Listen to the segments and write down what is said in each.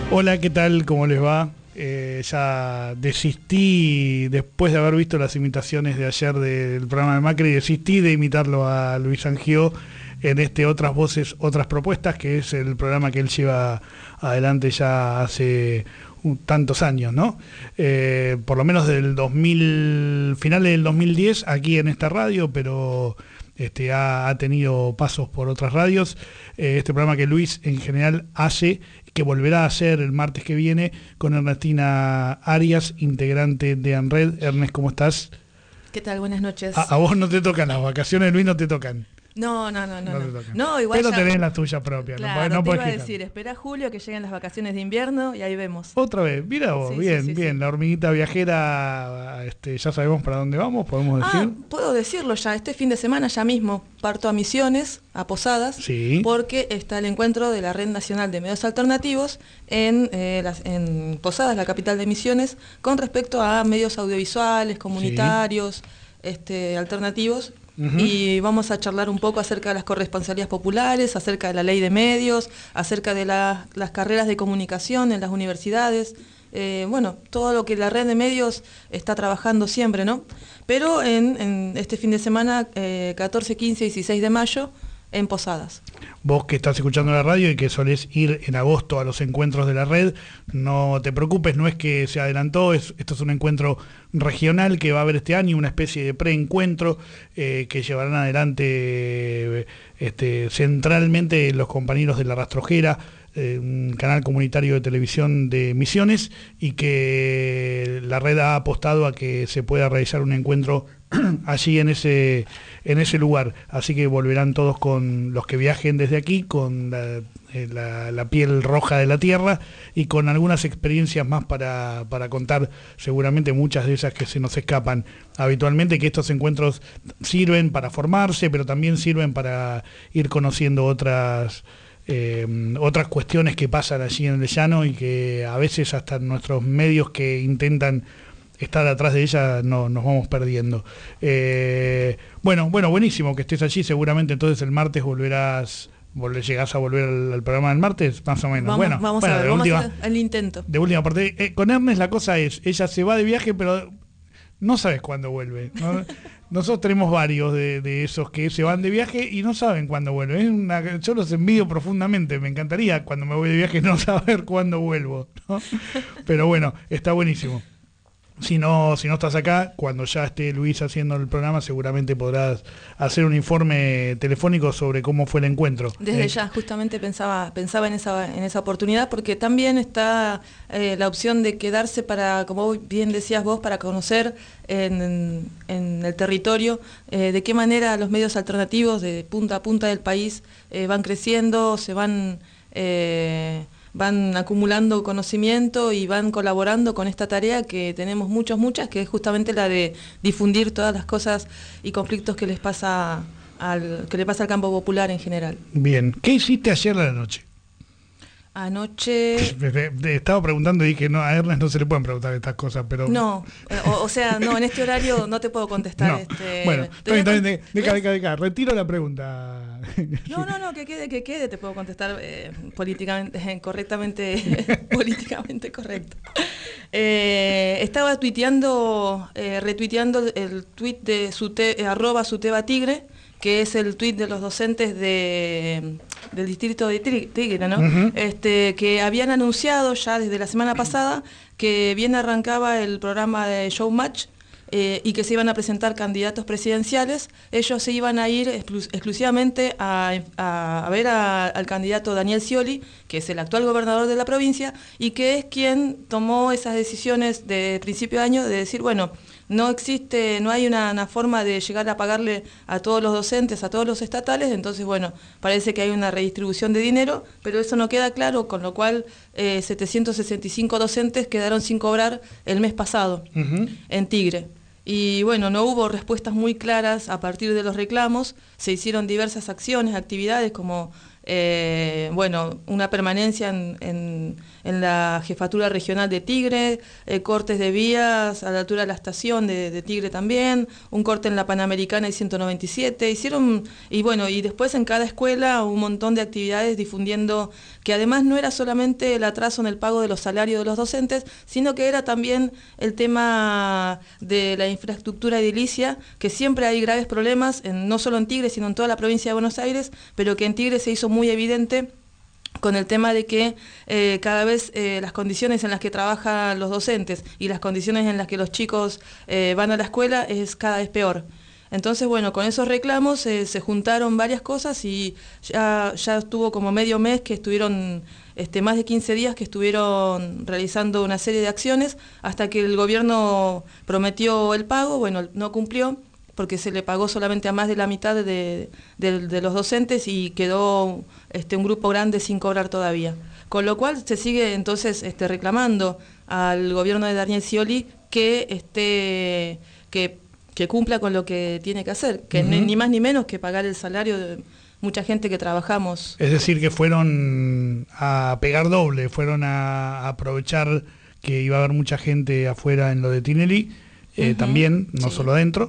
Hola, ¿qué tal? ¿Cómo les va? Ya desistí, después de haber visto las imitaciones de ayer del programa de Macri, desistí de imitarlo a Luis Angió en Otras Voces, Otras Propuestas, que es el programa que él lleva adelante ya hace tantos años, ¿no? Por lo menos del 2000, finales del 2010, aquí en esta radio, pero ha tenido pasos por otras radios. Este programa que Luis en general hace, que volverá a hacer el martes que viene con Ernestina Arias, integrante de ANRED. Ernest, ¿cómo estás? ¿Qué tal? Buenas noches. A vos no te tocan las vacaciones, Luis, no te tocan. No. No, igual pero ya tenés las tuyas propias. Claro, no te podés iba a quejar. decir, espera julio que lleguen las vacaciones de invierno y ahí vemos. Otra vez, mira vos, Sí, bien, sí. la hormiguita viajera, ya sabemos para dónde vamos, podemos decir. Puedo decirlo ya, este fin de semana ya mismo parto a Misiones, a Posadas, Sí. porque está el encuentro de la Red Nacional de Medios Alternativos en Posadas, la capital de Misiones, con respecto a medios audiovisuales, comunitarios, alternativos. Uh-huh. Y vamos a charlar un poco acerca de las corresponsalías populares, acerca de la ley de medios, acerca de las carreras de comunicación en las universidades, todo lo que la red de medios está trabajando siempre, ¿no? Pero en este fin de semana, 14, 15 y 16 de mayo, en Posadas. Vos que estás escuchando la radio y que solés ir en agosto a los encuentros de la red, no te preocupes, no es que se adelantó, esto es un encuentro regional que va a haber este año, una especie de preencuentro que llevarán adelante centralmente los compañeros de La Rastrojera, un canal comunitario de televisión de Misiones, y que la red ha apostado a que se pueda realizar un encuentro allí en ese lugar, así que volverán todos con los que viajen desde aquí, con la piel roja de la tierra y con algunas experiencias más para contar, seguramente muchas de esas que se nos escapan habitualmente, que estos encuentros sirven para formarse, pero también sirven para ir conociendo otras cuestiones que pasan allí en el llano y que a veces hasta nuestros medios que intentan estar atrás de ella nos vamos perdiendo. Buenísimo que estés allí. Seguramente entonces el martes llegás a volver al programa del martes, más o menos. Vamos a hacer el intento. De última parte, con Ernest la cosa es, ella se va de viaje, pero no sabes cuándo vuelve, ¿no? Nosotros tenemos varios de esos que se van de viaje y no saben cuándo vuelven. Yo los envidio profundamente. Me encantaría cuando me voy de viaje no saber cuándo vuelvo, ¿no? Pero bueno, está buenísimo. Si no estás acá, cuando ya esté Luis haciendo el programa, seguramente podrás hacer un informe telefónico sobre cómo fue el encuentro. Desde ya, justamente pensaba en esa oportunidad, porque también está la opción de quedarse para, como bien decías vos, para conocer en el territorio de qué manera los medios alternativos de punta a punta del país van creciendo, van acumulando conocimiento y van colaborando con esta tarea que tenemos muchas, que es justamente la de difundir todas las cosas y conflictos que le pasa al campo popular en general. Bien, ¿qué hiciste ayer a la noche? Anoche... Estaba preguntando y dije, no, a Ernest no se le pueden preguntar estas cosas, pero... No, en este horario no te puedo contestar. No. Bueno, también, deja, retiro la pregunta. No, que quede, te puedo contestar políticamente correcto. Estaba retuiteando el tuit de @sutebatigre, que es el tuit de los docentes del distrito de Tigre, ¿no? Uh-huh. Que habían anunciado ya desde la semana pasada que bien arrancaba el programa de Showmatch, y que se iban a presentar candidatos presidenciales. Ellos se iban a ir exclusivamente a ver al candidato Daniel Scioli, que es el actual gobernador de la provincia, y que es quien tomó esas decisiones de principio de año de decir, bueno, no hay una forma de llegar a pagarle a todos los docentes, a todos los estatales, entonces bueno, parece que hay una redistribución de dinero, pero eso no queda claro, con lo cual 765 docentes quedaron sin cobrar el mes pasado. Uh-huh. En Tigre. Y bueno, no hubo respuestas muy claras a partir de los reclamos, se hicieron diversas acciones, actividades como bueno, una permanencia en la jefatura regional de Tigre, cortes de vías a la altura de la estación de Tigre también, un corte en la Panamericana y 197, hicieron, y bueno, y después en cada escuela un montón de actividades difundiendo que además no era solamente el atraso en el pago de los salarios de los docentes, sino que era también el tema de la infraestructura edilicia, que siempre hay graves problemas, no solo en Tigre, sino en toda la provincia de Buenos Aires, pero que en Tigre se hizo muy evidente con el tema de que cada vez las condiciones en las que trabajan los docentes y las condiciones en las que los chicos van a la escuela es cada vez peor. Entonces, bueno, con esos reclamos se juntaron varias cosas y ya estuvo como medio mes que estuvieron, más de 15 días que estuvieron realizando una serie de acciones hasta que el gobierno prometió el pago, bueno, no cumplió porque se le pagó solamente a más de la mitad de los docentes y quedó un grupo grande sin cobrar todavía. Con lo cual se sigue entonces reclamando al gobierno de Daniel Scioli que cumpla con lo que tiene que hacer, que ni más ni menos que pagar el salario de mucha gente que trabajamos. Es decir, que fueron a pegar doble, fueron a aprovechar que iba a haber mucha gente afuera en lo de Tinelli, también, no solo adentro,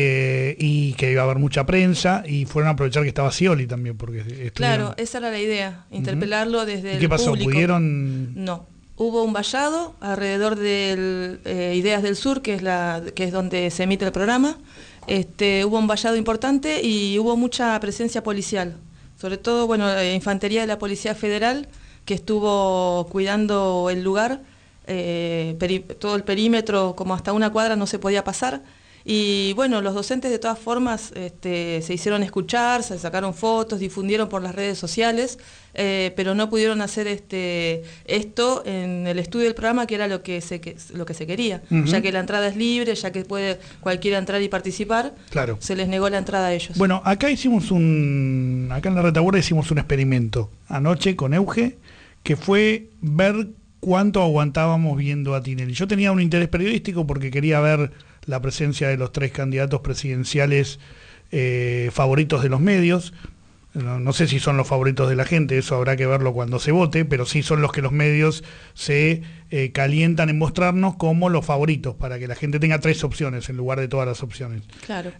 y que iba a haber mucha prensa, y fueron a aprovechar que estaba Scioli también, porque claro, esa era la idea, interpelarlo desde el público. ¿Qué pasó? ¿Pudieron...? No. Hubo un vallado alrededor de Ideas del Sur, que es donde se emite el programa. Hubo un vallado importante y hubo mucha presencia policial. Sobre todo, bueno, infantería de la Policía Federal, que estuvo cuidando el lugar. Todo el perímetro, como hasta una cuadra, no se podía pasar. Y bueno, los docentes de todas formas se hicieron escuchar, se sacaron fotos, difundieron por las redes sociales, pero no pudieron hacer esto en el estudio del programa, que era lo que se quería, ya que la entrada es libre, ya que puede cualquiera entrar y participar. Claro. Se les negó la entrada a ellos. Bueno, acá en la retaguardia hicimos un experimento anoche con Euge, que fue ver cuánto aguantábamos viendo a Tinelli. Yo tenía un interés periodístico porque quería ver la presencia de los 3 candidatos presidenciales favoritos de los medios. No sé si son los favoritos de la gente, eso habrá que verlo cuando se vote, pero sí son los que los medios se calientan en mostrarnos como los favoritos, para que la gente tenga 3 opciones en lugar de todas las opciones. Claro.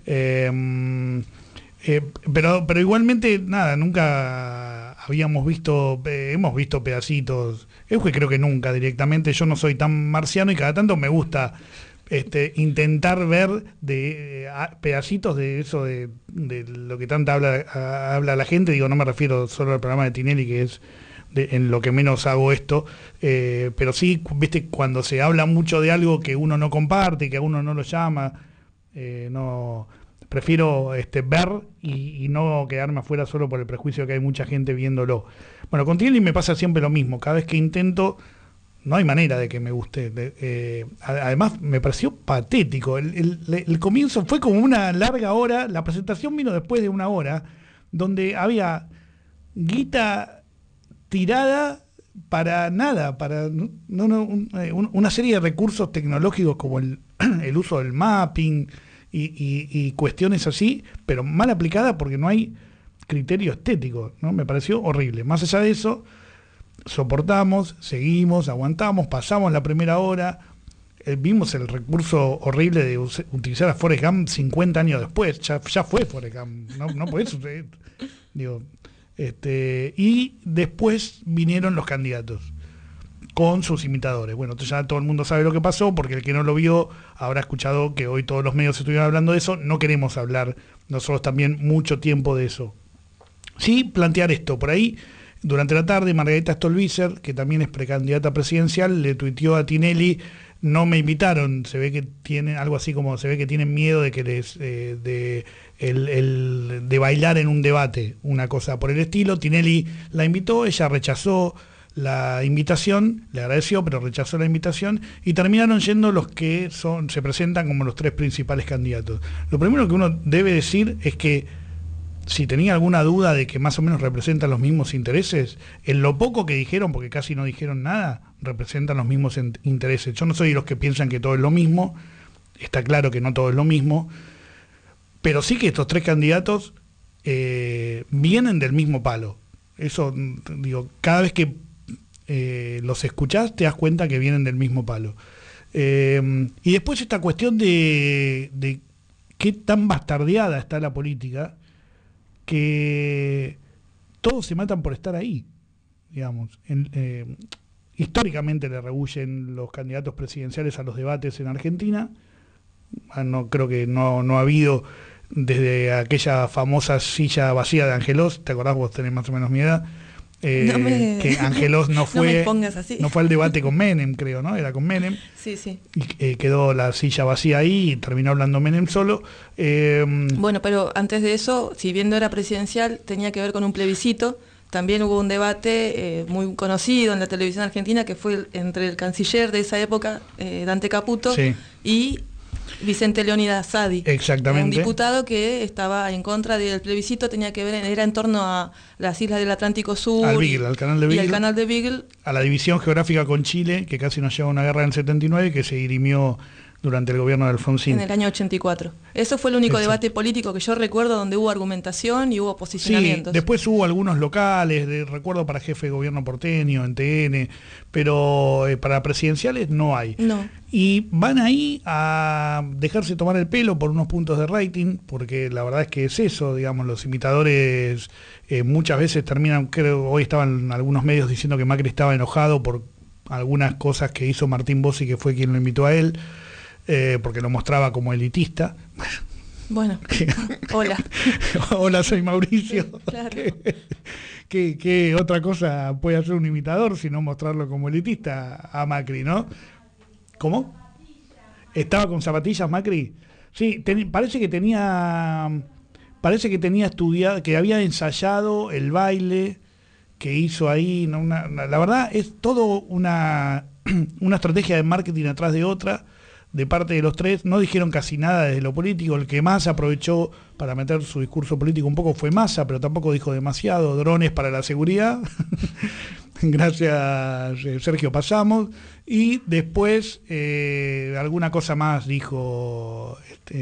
Pero igualmente, nada, nunca hemos visto pedacitos. Creo que nunca directamente. Yo no soy tan marciano y cada tanto me gusta intentar ver pedacitos de eso, de lo que tanta habla la gente. Digo, no me refiero solo al programa de Tinelli, que es en lo que menos hago esto, pero sí, viste, cuando se habla mucho de algo que uno no comparte, que a uno no lo llama, no... Prefiero ver y no quedarme afuera solo por el prejuicio que hay mucha gente viéndolo. Bueno, con Tinelli me pasa siempre lo mismo. Cada vez que intento, no hay manera de que me guste. Además, me pareció patético. El comienzo fue como una larga hora. La presentación vino después de una hora, donde había guita tirada para nada, para una serie de recursos tecnológicos como el uso del mapping, y cuestiones así, pero mal aplicada porque no hay criterio estético, ¿no? Me pareció horrible. Más allá de eso, soportamos, seguimos, aguantamos, pasamos la primera hora, vimos el recurso horrible de utilizar a Forrest Gump 50 años después, ya fue Forrest Gump, no puede suceder. Digo, y después vinieron los candidatos con sus imitadores. Bueno, ya todo el mundo sabe lo que pasó, porque el que no lo vio habrá escuchado que hoy todos los medios estuvieron hablando de eso. No queremos hablar nosotros también mucho tiempo de eso. Sí, plantear esto. Por ahí, durante la tarde, Margarita Stolbizer, que también es precandidata presidencial, le tuiteó a Tinelli: no me invitaron. Se ve que tienen algo así como, se ve que tienen miedo de que de bailar en un debate, una cosa por el estilo. Tinelli la invitó, ella rechazó la invitación, le agradeció, pero rechazó la invitación, y terminaron yendo los que se presentan como los 3 principales candidatos. Lo primero que uno debe decir es que, si tenía alguna duda de que más o menos representan los mismos intereses, en lo poco que dijeron, porque casi no dijeron nada, representan los mismos intereses. Yo no soy de los que piensan que todo es lo mismo, está claro que no todo es lo mismo, pero sí que estos 3 candidatos vienen del mismo palo. Eso, digo, cada vez que los escuchás te das cuenta que vienen del mismo palo. Y después esta cuestión de qué tan bastardeada está la política, que todos se matan por estar ahí, digamos. Históricamente le rehúyen los candidatos presidenciales a los debates en Argentina. No creo que no ha habido desde aquella famosa silla vacía de Angelos. ¿Te acordás? Vos tenés más o menos mi edad. Que Angelos no fue no fue al debate con Menem, creo, ¿no? Era con Menem. Sí, sí. Y quedó la silla vacía ahí y terminó hablando Menem solo. Bueno, pero antes de eso, si bien no era presidencial, tenía que ver con un plebiscito. También hubo un debate muy conocido en la televisión argentina, que fue entre el canciller de esa época, Dante Caputo, sí, y Vicente Leónidas Sadi. Exactamente. Un diputado que estaba en contra del plebiscito, tenía que ver, era en torno a las islas del Atlántico Sur, al canal de Beagle, y al canal de Beagle, a la división geográfica con Chile, que casi nos lleva a una guerra en el 79, que se dirimió durante el gobierno de Alfonsín. En el año 84. Eso fue el único debate político que yo recuerdo donde hubo argumentación y hubo posicionamientos. Sí, después hubo algunos locales, recuerdo para jefe de gobierno porteño, en TN, pero para presidenciales no hay. No. Y van ahí a dejarse tomar el pelo por unos puntos de rating, porque la verdad es que es eso, digamos, los imitadores muchas veces terminan, creo, hoy estaban algunos medios diciendo que Macri estaba enojado por algunas cosas que hizo Martín Bossi, que fue quien lo invitó a él, porque lo mostraba como elitista. Bueno, hola. Hola, soy Mauricio. Sí, claro. ¿Qué otra cosa puede hacer un imitador sino mostrarlo como elitista a Macri, no? ¿Cómo? ¿Estaba con zapatillas Macri? Sí, parece que tenía estudiado, que había ensayado el baile que hizo ahí. La verdad es todo una estrategia de marketing atrás de otra, de parte de los tres. No dijeron casi nada desde lo político. El que más aprovechó para meter su discurso político un poco fue Massa, pero tampoco dijo demasiado. Drones para la seguridad. Gracias, Sergio, pasamos. Y después alguna cosa más dijo.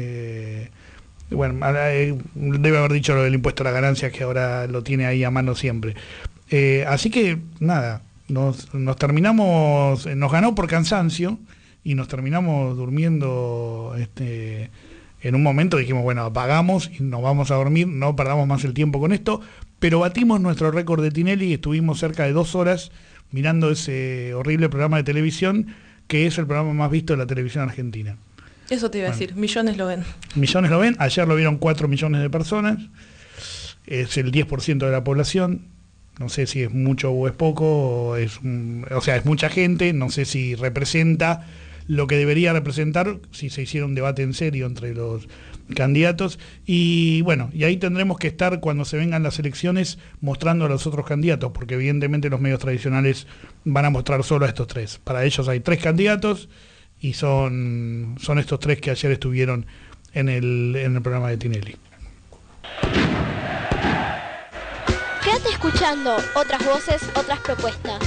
Bueno, debe haber dicho lo del impuesto a la ganancia, que ahora lo tiene ahí a mano siempre. Así que nada, nos terminamos, nos ganó por cansancio y nos terminamos durmiendo en un momento. Dijimos, bueno, apagamos y nos vamos a dormir, no perdamos más el tiempo con esto, pero batimos nuestro récord de Tinelli y estuvimos cerca de 2 horas mirando ese horrible programa de televisión, que es el programa más visto de la televisión argentina. Eso te iba a decir, millones lo ven. Millones lo ven, ayer lo vieron 4 millones de personas, es el 10% de la población. No sé si es mucho o es poco, es mucha gente, no sé si representa lo que debería representar si se hiciera un debate en serio entre los candidatos. Y bueno, y ahí tendremos que estar cuando se vengan las elecciones mostrando a los otros candidatos, porque evidentemente los medios tradicionales van a mostrar solo a estos 3. Para ellos hay 3 candidatos y son estos 3 que ayer estuvieron en el programa de Tinelli. Quédate escuchando otras voces, otras propuestas.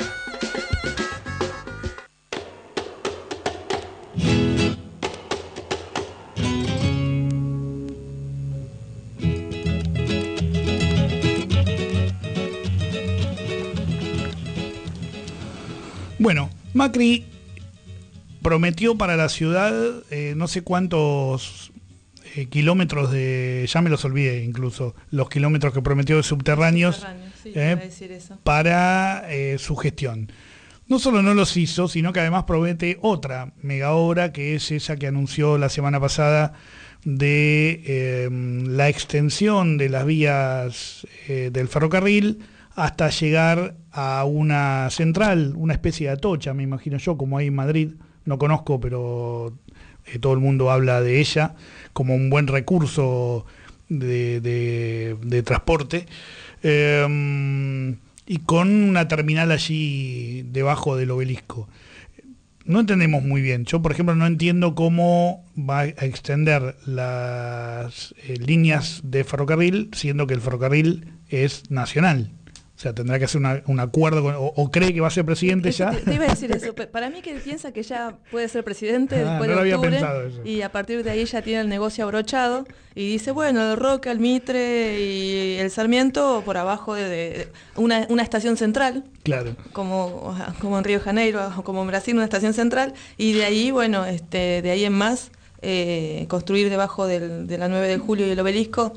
Bueno, Macri prometió para la ciudad no sé cuántos kilómetros ya me los olvidé incluso, los kilómetros que prometió de subterráneos, sí, iba a decir eso, para su gestión. No solo no los hizo, sino que además promete otra mega obra, que es esa que anunció la semana pasada de la extensión de las vías del ferrocarril hasta llegar a una central, una especie de Atocha, me imagino yo, como hay en Madrid. No conozco, pero todo el mundo habla de ella como un buen recurso de transporte, y con una terminal allí debajo del obelisco. No entendemos muy bien. Yo, por ejemplo, no entiendo cómo va a extender las líneas de ferrocarril, siendo que el ferrocarril es nacional. O sea, tendrá que hacer un acuerdo o cree que va a ser presidente ya. Te iba a decir eso. Para mí que piensa que ya puede ser presidente después no de lo octubre, había pensado eso. y a partir de ahí ya tiene el negocio abrochado y dice, bueno, el Roca, el Mitre y el Sarmiento por abajo de una estación central. Claro. Como en Río de Janeiro o como en Brasil, una estación central, y de ahí, bueno, de ahí en más, construir debajo de la 9 de julio y el Obelisco.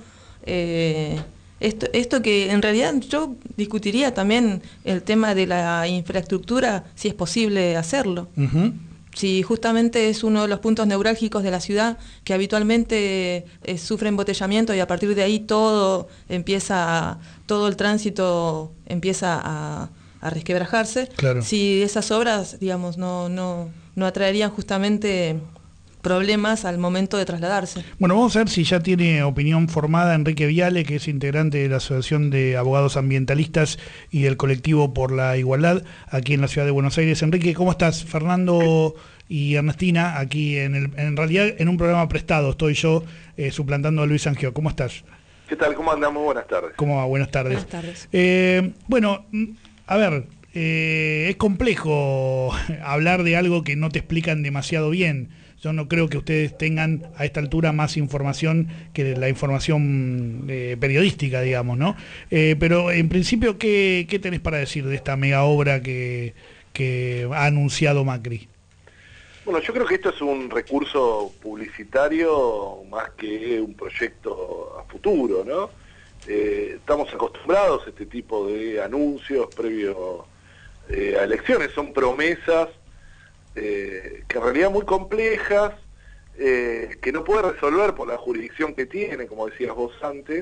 Esto que en realidad yo discutiría también el tema de la infraestructura, si es posible hacerlo. Uh-huh. Si justamente es uno de los puntos neurálgicos de la ciudad que habitualmente sufre embotellamiento, y a partir de ahí todo el tránsito empieza a resquebrajarse. Claro. Si esas obras, digamos, no atraerían justamente problemas al momento de trasladarse. Bueno, vamos a ver si ya tiene opinión formada Enrique Viale, que es integrante de la Asociación de Abogados Ambientalistas y del Colectivo por la Igualdad aquí en la Ciudad de Buenos Aires. Enrique, ¿cómo estás? Fernando y Ernestina, aquí en realidad en un programa prestado estoy yo suplantando a Luis Sangió. ¿Cómo estás? ¿Qué tal? ¿Cómo andamos? Buenas tardes. ¿Cómo va? Buenas tardes. Buenas tardes. Bueno, a ver, es complejo hablar de algo que no te explican demasiado bien. Yo no creo que ustedes tengan a esta altura más información que la información periodística, digamos, ¿no? Pero en principio, ¿qué tenés para decir de esta mega obra que ha anunciado Macri? Bueno, yo creo que esto es un recurso publicitario más que un proyecto a futuro, ¿no? Estamos acostumbrados a este tipo de anuncios previo a elecciones, son promesas que en realidad muy complejas, que no puede resolver por la jurisdicción que tiene, como decías vos antes,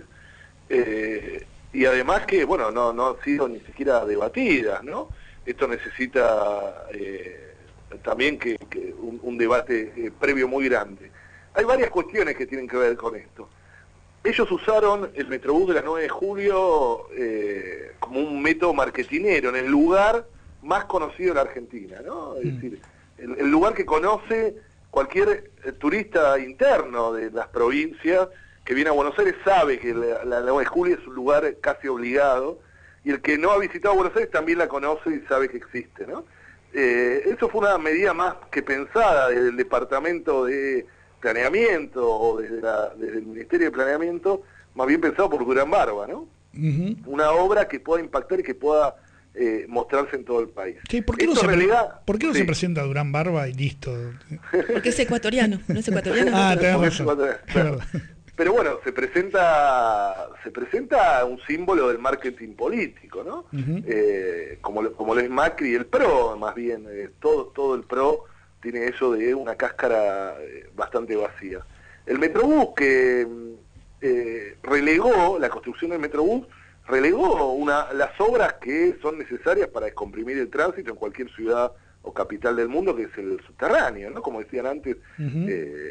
y además que, bueno, no han sido ni siquiera debatidas, ¿no? Esto necesita también que un debate previo muy grande. Hay varias cuestiones que tienen que ver con esto. Ellos usaron el Metrobús de la 9 de julio como un método marketinero en el lugar más conocido de la Argentina, ¿no? Es decir, el lugar que conoce cualquier turista interno de las provincias que viene a Buenos Aires sabe que la 9 de julio es un lugar casi obligado, y el que no ha visitado Buenos Aires también la conoce y sabe que existe, ¿no? Eso fue una medida más que pensada desde el Departamento de Planeamiento o desde el Ministerio de Planeamiento, más bien pensado por Durán Barba, ¿no? Uh-huh. Una obra que pueda impactar y que pueda mostrarse en todo el país. Sí, ¿por qué no se presenta Durán Barba y listo? Porque es ecuatoriano, ¿no es ecuatoriano? Tenés razón. Claro. Pero bueno, se presenta un símbolo del marketing político, ¿no? Uh-huh. Como lo es Macri y el PRO, más bien, todo el PRO tiene eso de una cáscara bastante vacía. El Metrobús que relegó, la construcción del Metrobús, relegó las obras que son necesarias para descomprimir el tránsito en cualquier ciudad o capital del mundo, que es el subterráneo, ¿no? Como decían antes, uh-huh.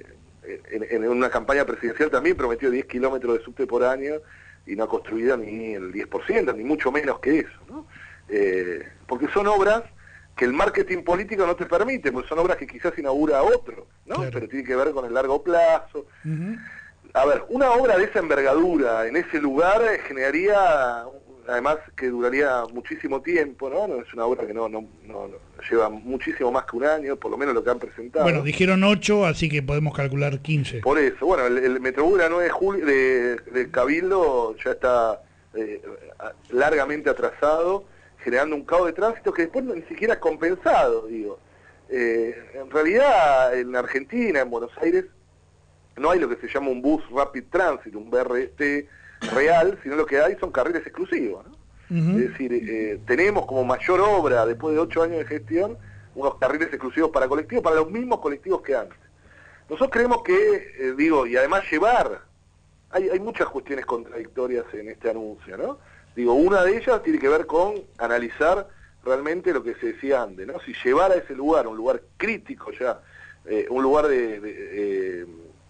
En una campaña presidencial también prometió 10 kilómetros de subte por año y no ha construido ni el 10%, ni mucho menos que eso, ¿no? Porque son obras que el marketing político no te permite, porque son obras que quizás inaugura otro, ¿no? Claro. Pero tiene que ver con el largo plazo. Uh-huh. A ver, una obra de esa envergadura en ese lugar generaría, además que duraría muchísimo tiempo, ¿no? No es una obra que no lleva muchísimo más que un año, por lo menos lo que han presentado. Bueno, dijeron 8, así que podemos calcular 15. Por eso, bueno, el Metrobús de la 9 de julio de Cabildo ya está largamente atrasado, generando un caos de tránsito que después ni siquiera es compensado, digo. En realidad, en Argentina, en Buenos Aires, no hay lo que se llama un bus rapid transit, un BRT real, sino lo que hay son carriles exclusivos, ¿no? Uh-huh. Es decir, tenemos como mayor obra, después de 8 años de gestión, unos carriles exclusivos para colectivos, para los mismos colectivos que antes. Nosotros creemos que, y además hay muchas cuestiones contradictorias en este anuncio, ¿no? Una de ellas tiene que ver con analizar realmente lo que se decía antes, ¿no? Si llevar a ese lugar, un lugar crítico ya, un lugar de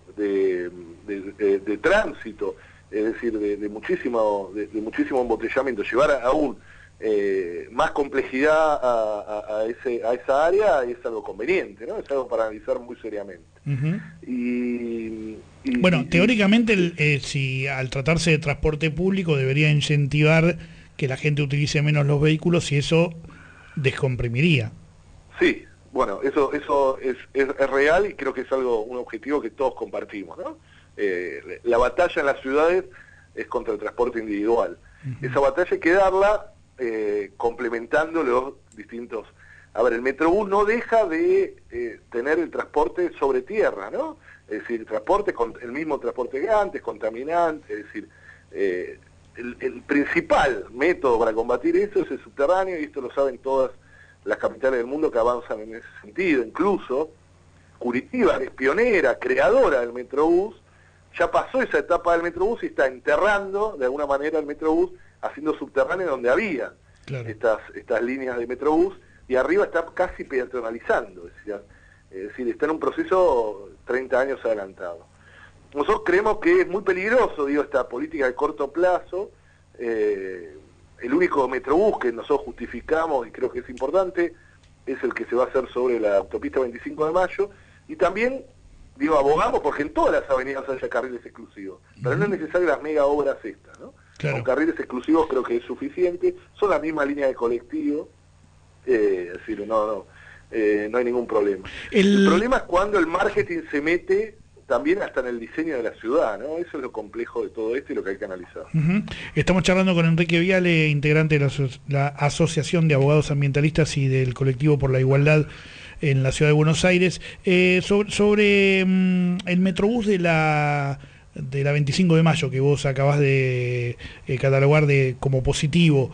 tránsito, es decir, de muchísimo embotellamiento, llevar aún más complejidad a esa área es algo conveniente, ¿no? Es algo para analizar muy seriamente. Uh-huh. Teóricamente, si al tratarse de transporte público debería incentivar que la gente utilice menos los vehículos y eso descomprimiría. Sí, bueno, eso es real y creo que es un objetivo que todos compartimos, ¿no? La batalla en las ciudades es contra el transporte individual. Esa batalla hay que darla complementando los distintos... A ver, el Metrobús no deja de tener el transporte sobre tierra, ¿no? Es decir, el mismo transporte que antes, contaminante, es decir, el principal método para combatir eso es el subterráneo, y esto lo saben todas las capitales del mundo que avanzan en ese sentido. Incluso Curitiba, que es pionera, creadora del Metrobús, ya pasó esa etapa del Metrobús y está enterrando de alguna manera el Metrobús, haciendo subterráneo donde había estas líneas de Metrobús, y arriba está casi peatonalizando, es decir, está en un proceso 30 años adelantado. Nosotros creemos que es muy peligroso, esta política de corto plazo. El único Metrobús que nosotros justificamos, y creo que es importante, es el que se va a hacer sobre la autopista 25 de Mayo, y también, abogamos porque en todas las avenidas haya carriles exclusivos, pero no es necesario las mega obras estas, ¿no? Claro. Con carriles exclusivos creo que es suficiente, son la misma línea de colectivo, es decir, no hay ningún problema. El problema es cuando el marketing se mete también hasta en el diseño de la ciudad, ¿no? Eso es lo complejo de todo esto y lo que hay que analizar. Estamos charlando con Enrique Viale, integrante de la Asociación de Abogados Ambientalistas y del Colectivo por la Igualdad en la Ciudad de Buenos Aires, sobre el Metrobús de la 25 de Mayo, que vos acabás de catalogar como positivo.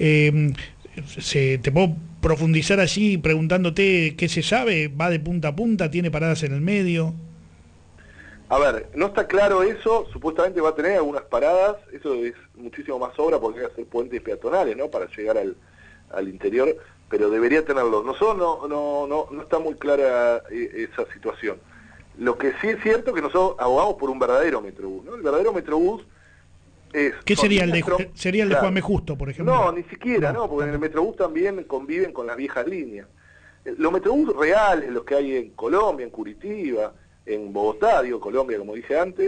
¿Te puedo profundizar allí preguntándote qué se sabe? ¿Va de punta a punta? ¿Tiene paradas en el medio? A ver, no está claro eso, supuestamente va a tener algunas paradas, eso es muchísimo más obra porque hay que hacer puentes peatonales, ¿no?, para llegar al interior, pero debería tenerlo. Nosotros no está muy clara esa situación. Lo que sí es cierto es que nosotros abogamos por un verdadero Metrobús, ¿no? El verdadero Metrobús es... ¿Qué sería el de Juan B. Justo, por ejemplo? No, ni siquiera, ¿no? Porque en el Metrobús también conviven con las viejas líneas. Los Metrobús reales, los que hay en Colombia, en Curitiba, en Bogotá, Colombia, como dije antes,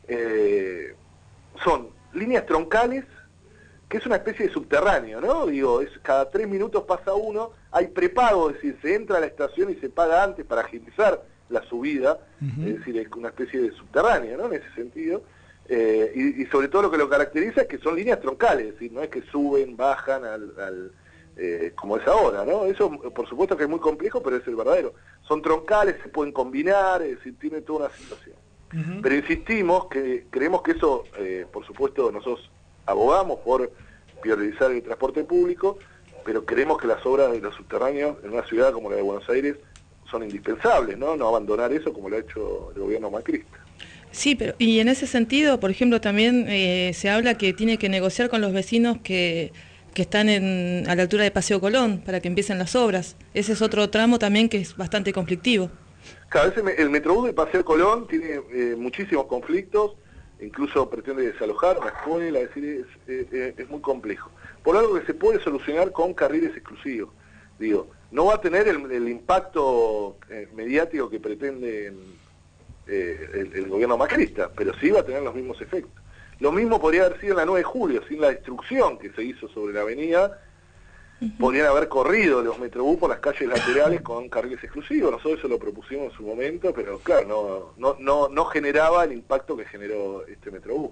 son líneas troncales, que es una especie de subterráneo, ¿no? Cada 3 minutos pasa uno, hay prepago, es decir, se entra a la estación y se paga antes para agilizar la subida, es decir, es una especie de subterráneo, ¿no?, en ese sentido, y sobre todo lo que lo caracteriza es que son líneas troncales, es decir, no es que suben, bajan como es ahora, ¿no? Eso, por supuesto que es muy complejo, pero es el verdadero. Son troncales, se pueden combinar, es decir, tiene toda una situación. Pero insistimos que creemos que eso, por supuesto, nosotros abogamos por priorizar el transporte público, pero creemos que las obras de los subterráneos en una ciudad como la de Buenos Aires son indispensables, ¿no? No abandonar eso como lo ha hecho el gobierno macrista. Sí, pero y en ese sentido, por ejemplo, también se habla que tiene que negociar con los vecinos que están a la altura de Paseo Colón para que empiecen las obras. Ese es otro tramo también que es bastante conflictivo. Cada vez el Metrobús de Paseo Colón tiene muchísimos conflictos, incluso pretende desalojar una escuela, es decir, es muy complejo. Por algo que se puede solucionar con carriles exclusivos. No va a tener el impacto mediático que pretende el gobierno macrista, pero sí va a tener los mismos efectos. Lo mismo podría haber sido en la 9 de julio, sin la destrucción que se hizo sobre la avenida, podrían haber corrido los Metrobús por las calles laterales con carriles exclusivos. Nosotros eso lo propusimos en su momento, pero claro, no generaba el impacto que generó este Metrobús.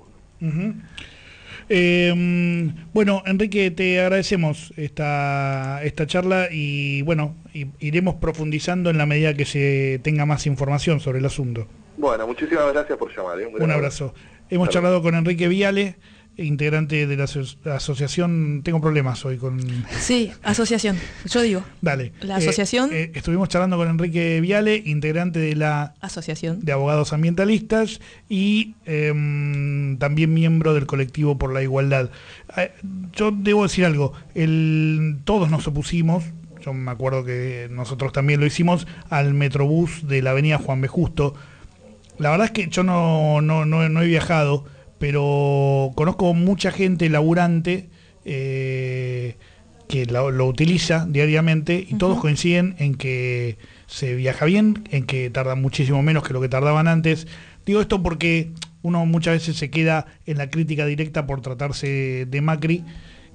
Bueno, Enrique, te agradecemos esta charla y bueno, iremos profundizando en la medida que se tenga más información sobre el asunto. Bueno, muchísimas gracias por llamar. Un abrazo. Hemos charlado con Enrique Viale, integrante de la asociación. Tengo problemas hoy con... Sí, asociación, yo digo. Dale. La asociación... estuvimos charlando con Enrique Viale, integrante de la Asociación de Abogados Ambientalistas y también miembro del Colectivo por la Igualdad. Yo debo decir algo, todos nos opusimos, yo me acuerdo que nosotros también lo hicimos, al Metrobús de la avenida Juan B. Justo. La verdad es que yo no he viajado, pero conozco mucha gente laburante que lo utiliza diariamente y todos coinciden en que se viaja bien, en que tarda muchísimo menos que lo que tardaban antes. Digo esto porque uno muchas veces se queda en la crítica directa por tratarse de Macri,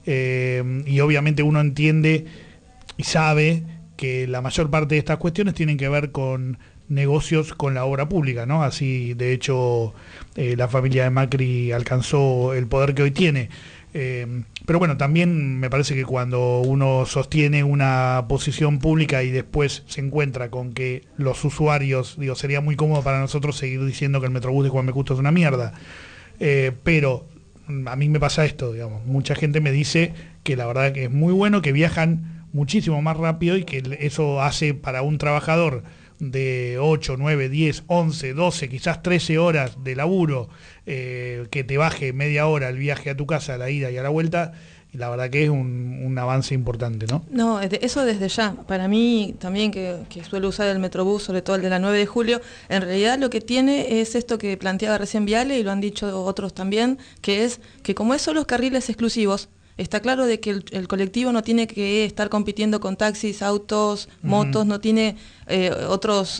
y obviamente uno entiende y sabe que la mayor parte de estas cuestiones tienen que ver con negocios con la obra pública, ¿no? Así, de hecho, la familia de Macri alcanzó el poder que hoy tiene. Pero bueno, también me parece que cuando uno sostiene una posición pública y después se encuentra con que los usuarios, digo, sería muy cómodo para nosotros seguir diciendo que el Metrobús de Juan B. Justo es una mierda. Pero a mí me pasa esto, digamos, mucha gente me dice que la verdad que es muy bueno, que viajan muchísimo más rápido y que eso hace para un trabajador de 8, 9, 10, 11, 12, quizás 13 horas de laburo, que te baje media hora el viaje a tu casa, a la ida y a la vuelta, y la verdad que es un avance importante, ¿no? No, eso desde ya. Para mí también, que suelo usar el Metrobús, sobre todo el de la 9 de julio, en realidad lo que tiene es esto que planteaba recién Viale, y lo han dicho otros también, que es que como es solo carriles exclusivos, está claro de que el colectivo no tiene que estar compitiendo con taxis, autos, motos, no tiene otros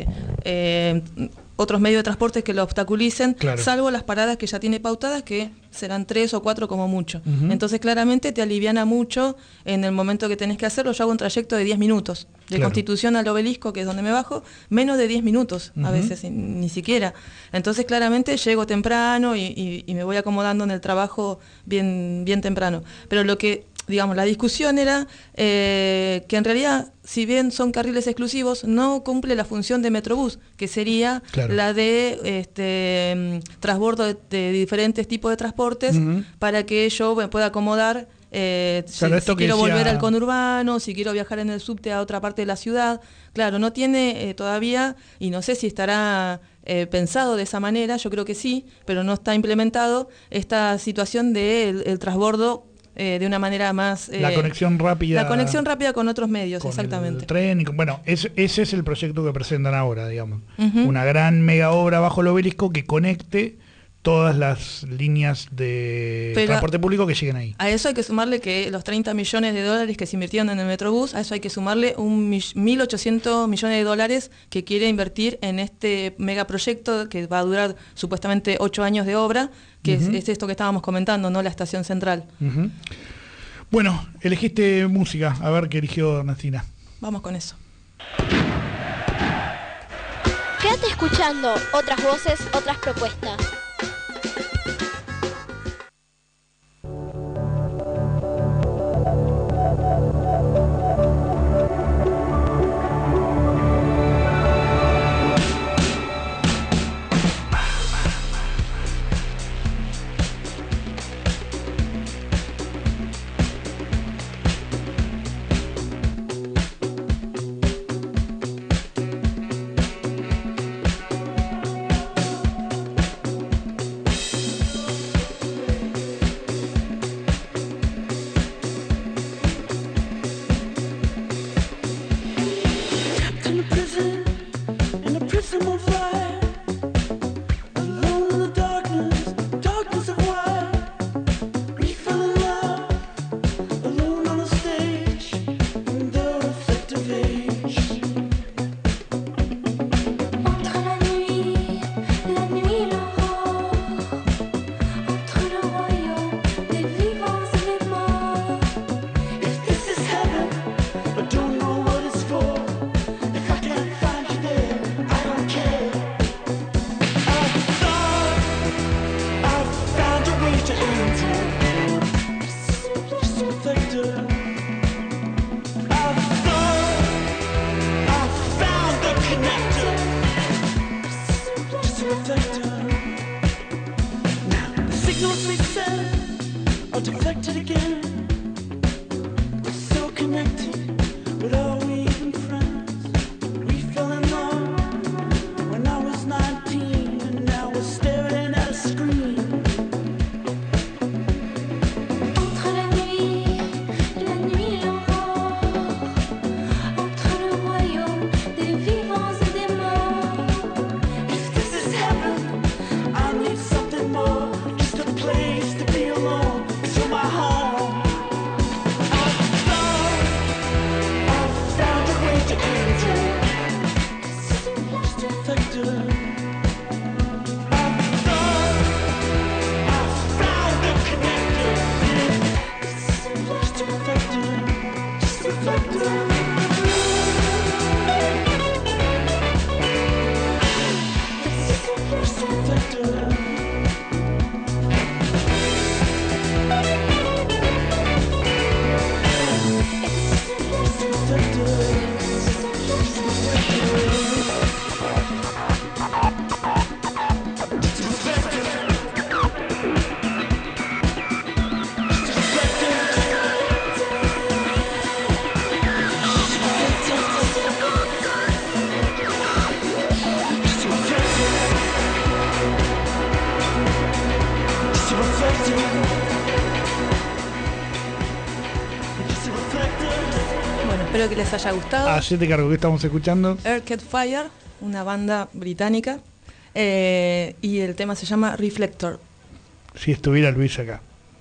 medios de transporte que lo obstaculicen, claro, salvo las paradas que ya tiene pautadas, que serán 3 o 4 como mucho. Entonces claramente te aliviana mucho en el momento que tenés que hacerlo. Yo hago un trayecto de 10 minutos, de claro, Constitución al Obelisco, que es donde me bajo, menos de 10 minutos, a veces ni siquiera. Entonces claramente llego temprano y me voy acomodando en el trabajo bien temprano. Pero lo que, digamos, la discusión era que en realidad, si bien son carriles exclusivos, no cumple la función de Metrobús, que sería claro, la de transbordo de diferentes tipos de transportes, para que yo me pueda acomodar si quiero volver al conurbano, si quiero viajar en el subte a otra parte de la ciudad. Claro, no tiene todavía, y no sé si estará pensado de esa manera, yo creo que sí, pero no está implementado esta situación del transbordo de una manera más... la conexión rápida. La conexión rápida con otros medios, con exactamente. El tren, bueno, ese es el proyecto que presentan ahora, digamos. Una gran mega obra bajo el Obelisco que conecte todas las líneas de transporte público que lleguen ahí. A eso hay que sumarle que los 30 millones de dólares que se invirtieron en el Metrobús, a eso hay que sumarle 1.800 millones de dólares que quiere invertir en este megaproyecto que va a durar supuestamente 8 años de obra, que es esto que estábamos comentando, ¿no? La estación central. Bueno, elegiste música, a ver qué eligió Ernestina. Vamos con eso. Quédate escuchando otras voces, otras propuestas. Espero que les haya gustado. Hacete cargo, que estamos escuchando. Arcade Fire, una banda británica, y el tema se llama Reflector. Si estuviera Luis acá.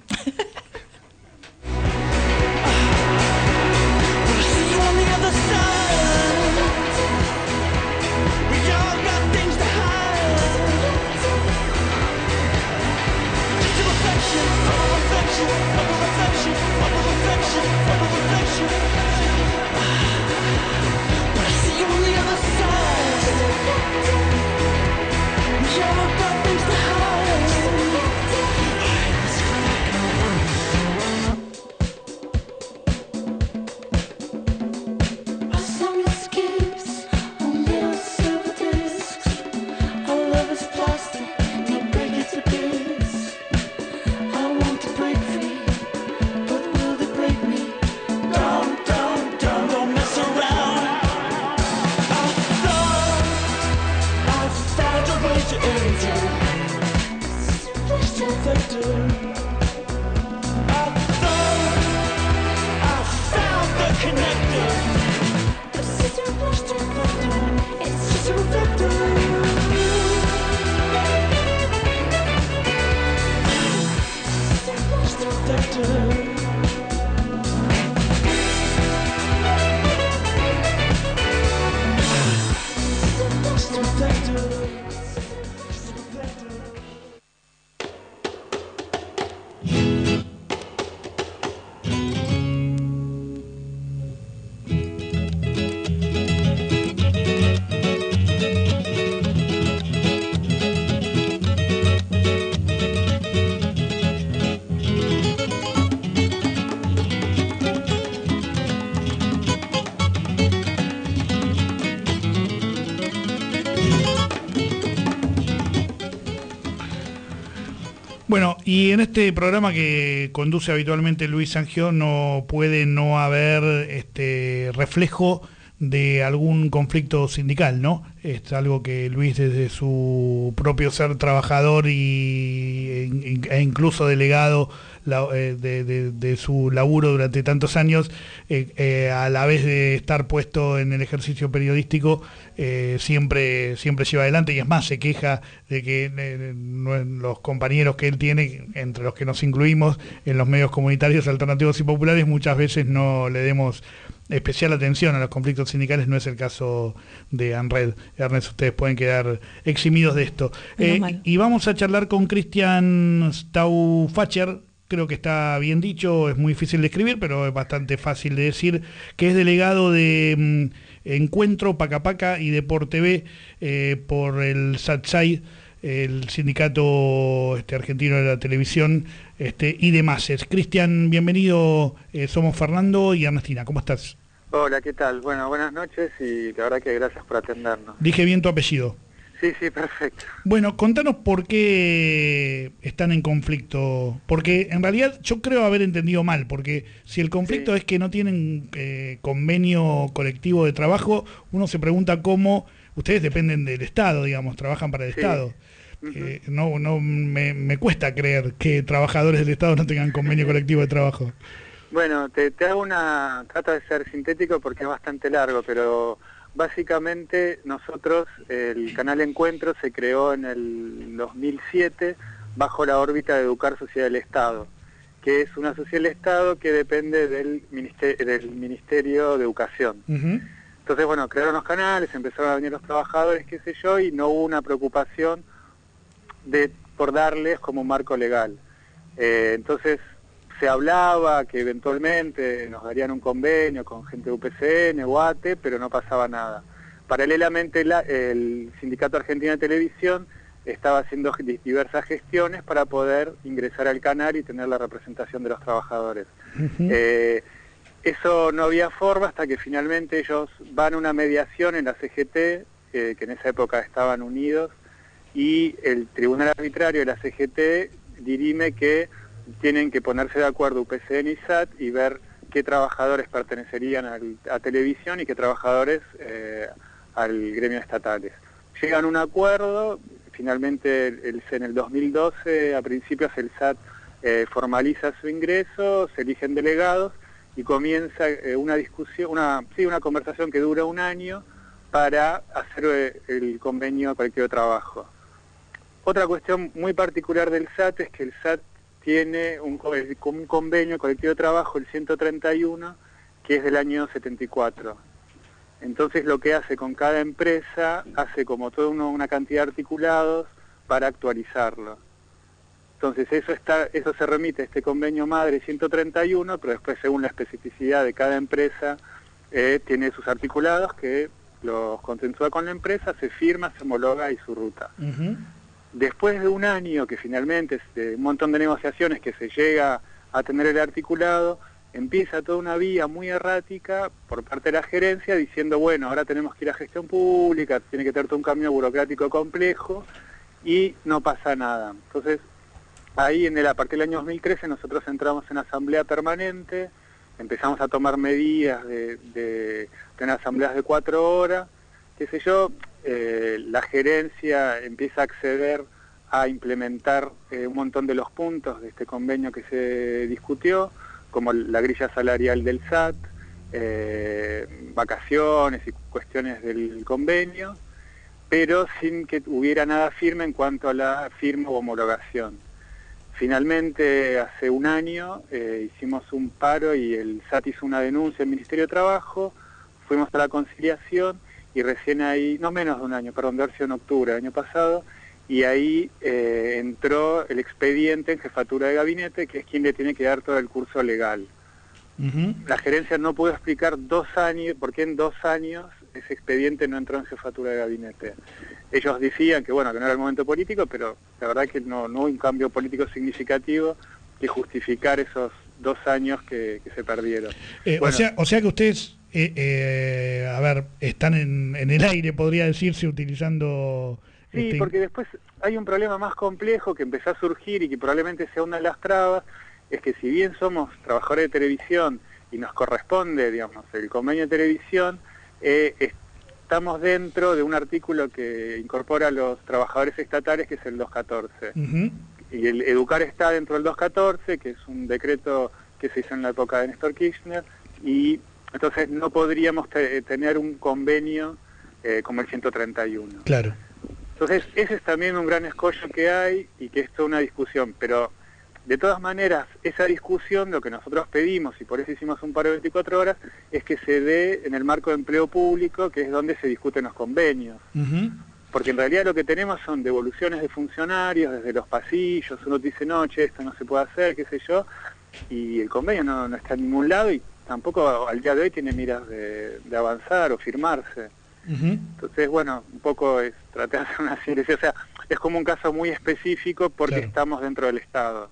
Bueno, y en este programa que conduce habitualmente Luis Sangió no puede no haber reflejo de algún conflicto sindical, ¿no? Es algo que Luis, desde su propio ser trabajador e incluso delegado de su laburo durante tantos años, a la vez de estar puesto en el ejercicio periodístico, siempre lleva adelante, y es más, se queja de que los compañeros que él tiene, entre los que nos incluimos en los medios comunitarios, alternativos y populares, muchas veces no le demos especial atención a los conflictos sindicales. No es el caso de ANRED. Ernest, ustedes pueden quedar eximidos de esto. Y vamos a charlar con Christian Stauffacher, creo que está bien dicho, es muy difícil de escribir, pero es bastante fácil de decir, que es delegado de Encuentro, Paca Paca y Deporte B por el SATSAI, el sindicato argentino de la televisión y demás. Cristian, bienvenido. Somos Fernando y Ernestina. ¿Cómo estás? Hola, ¿qué tal? Bueno, buenas noches y la verdad que gracias por atendernos. Dije bien tu apellido. Sí, perfecto. Bueno, contanos por qué están en conflicto, porque en realidad yo creo haber entendido mal, porque si el conflicto es que no tienen convenio colectivo de trabajo, uno se pregunta cómo. Ustedes dependen del Estado, digamos, trabajan para el Estado. Me cuesta creer que trabajadores del Estado no tengan convenio colectivo de trabajo. Bueno, te hago trata de ser sintético porque es bastante largo, pero básicamente nosotros, el canal Encuentro se creó en el 2007 bajo la órbita de Educar Sociedad del Estado, que es una sociedad del Estado que depende del Ministerio de Educación. Entonces, bueno, crearon los canales, empezaron a venir los trabajadores, qué sé yo, y no hubo una preocupación por darles como un marco legal. Entonces se hablaba que eventualmente nos darían un convenio con gente de UPCN o ATE, pero no pasaba nada. Paralelamente el Sindicato Argentino de Televisión estaba haciendo diversas gestiones para poder ingresar al canal y tener la representación de los trabajadores. Eso no había forma hasta que finalmente ellos van a una mediación en la CGT, que en esa época estaban unidos, y el Tribunal Arbitrario de la CGT dirime que tienen que ponerse de acuerdo UPCN y SAT y ver qué trabajadores pertenecerían a televisión y qué trabajadores al gremio estatales. Llegan a un acuerdo, finalmente en el 2012, a principios el SAT formaliza su ingreso, se eligen delegados y comienza una discusión, una conversación que dura un año para hacer el convenio colectivo de trabajo. Otra cuestión muy particular del SAT es que el SAT tiene un convenio colectivo de trabajo, el 131, que es del año 74. Entonces lo que hace con cada empresa, hace como toda una cantidad de articulados para actualizarlo. Entonces eso se remite a este convenio madre 131, pero después según la especificidad de cada empresa, tiene sus articulados que los consensúa con la empresa, se firma, se homologa y su ruta. Después de un año que finalmente, un montón de negociaciones que se llega a tener el articulado, empieza toda una vía muy errática por parte de la gerencia diciendo, bueno, ahora tenemos que ir a gestión pública, tiene que tener todo un camino burocrático complejo y no pasa nada. Entonces, ahí a partir del año 2013 nosotros entramos en asamblea permanente, empezamos a tomar medidas de tener asambleas de 4 horas, qué sé yo, la gerencia empieza a acceder a implementar un montón de los puntos de este convenio que se discutió, como la grilla salarial del SAT, vacaciones y cuestiones del convenio, pero sin que hubiera nada firme en cuanto a la firma o homologación. Finalmente, hace un año, hicimos un paro y el SAT hizo una denuncia al Ministerio de Trabajo, fuimos a la conciliación y recién ahí, no menos de un año, perdón, de haber sido en octubre del año pasado, y ahí entró el expediente en jefatura de gabinete, que es quien le tiene que dar todo el curso legal. La gerencia no pudo explicar 2 años, por qué en 2 años ese expediente no entró en jefatura de gabinete. Ellos decían que bueno, que no era el momento político, pero la verdad que no hubo un cambio político significativo que justificar esos 2 años que se perdieron. Bueno, o sea que ustedes, a ver, están en el aire, podría decirse, utilizando... Sí, porque después hay un problema más complejo que empezó a surgir y que probablemente sea una de las trabas, es que si bien somos trabajadores de televisión y nos corresponde, digamos, el convenio de televisión, estamos dentro de un artículo que incorpora a los trabajadores estatales, que es el 214. Y el Educar está dentro del 214, que es un decreto que se hizo en la época de Néstor Kirchner, y entonces no podríamos tener un convenio como el 131. Claro. Entonces, ese es también un gran escollo que hay y que es toda una discusión, pero de todas maneras, esa discusión, lo que nosotros pedimos, y por eso hicimos un paro de 24 horas, es que se dé en el marco de empleo público, que es donde se discuten los convenios. Porque en realidad lo que tenemos son devoluciones de funcionarios desde los pasillos, uno dice, no, che, esto no se puede hacer, qué sé yo, y el convenio no está en ningún lado y tampoco al día de hoy tiene miras de avanzar o firmarse. Entonces, bueno, un poco es tratar de hacer una síntesis, o sea, es como un caso muy específico porque estamos dentro del Estado.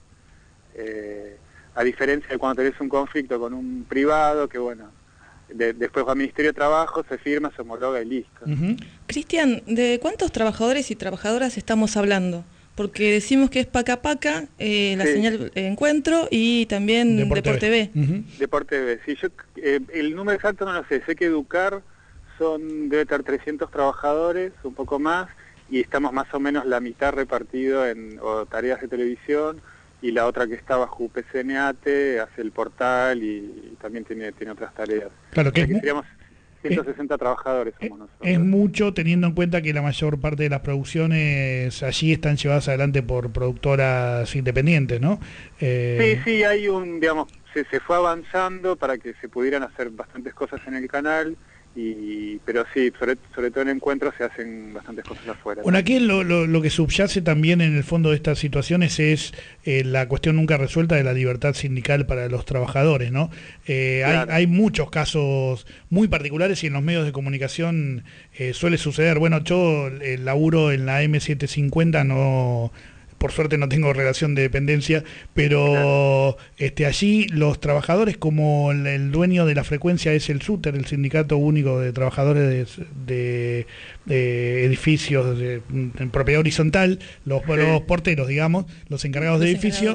A diferencia de cuando tenés un conflicto con un privado, que bueno, después va al Ministerio de Trabajo, se firma, se homologa y listo. Cristian, ¿de cuántos trabajadores y trabajadoras estamos hablando? Porque decimos que es Paca Paca, la señal Encuentro y también Deporte B. Deporte B, sí, yo el número exacto no lo sé que Educar debe estar 300 trabajadores, un poco más, y estamos más o menos la mitad repartido en tareas de televisión, y la otra que está bajo UPCNAT hace el portal y también tiene otras tareas. Claro que seríamos 160 trabajadores somos nosotros. Es mucho teniendo en cuenta que la mayor parte de las producciones allí están llevadas adelante por productoras independientes, ¿no? Sí, hay digamos, se fue avanzando para que se pudieran hacer bastantes cosas en el canal, pero sí, sobre todo en encuentros se hacen bastantes cosas afuera. Bueno, aquí lo que subyace también en el fondo de estas situaciones es la cuestión nunca resuelta de la libertad sindical para los trabajadores, ¿no? Claro. Hay muchos casos muy particulares y en los medios de comunicación suele suceder. Bueno, yo laburo en la M750, no... Por suerte no tengo relación de dependencia, pero allí los trabajadores, como el dueño de la frecuencia es el SUTER, el Sindicato Único de Trabajadores de edificios en propiedad horizontal, los porteros, digamos, los encargados de edificio,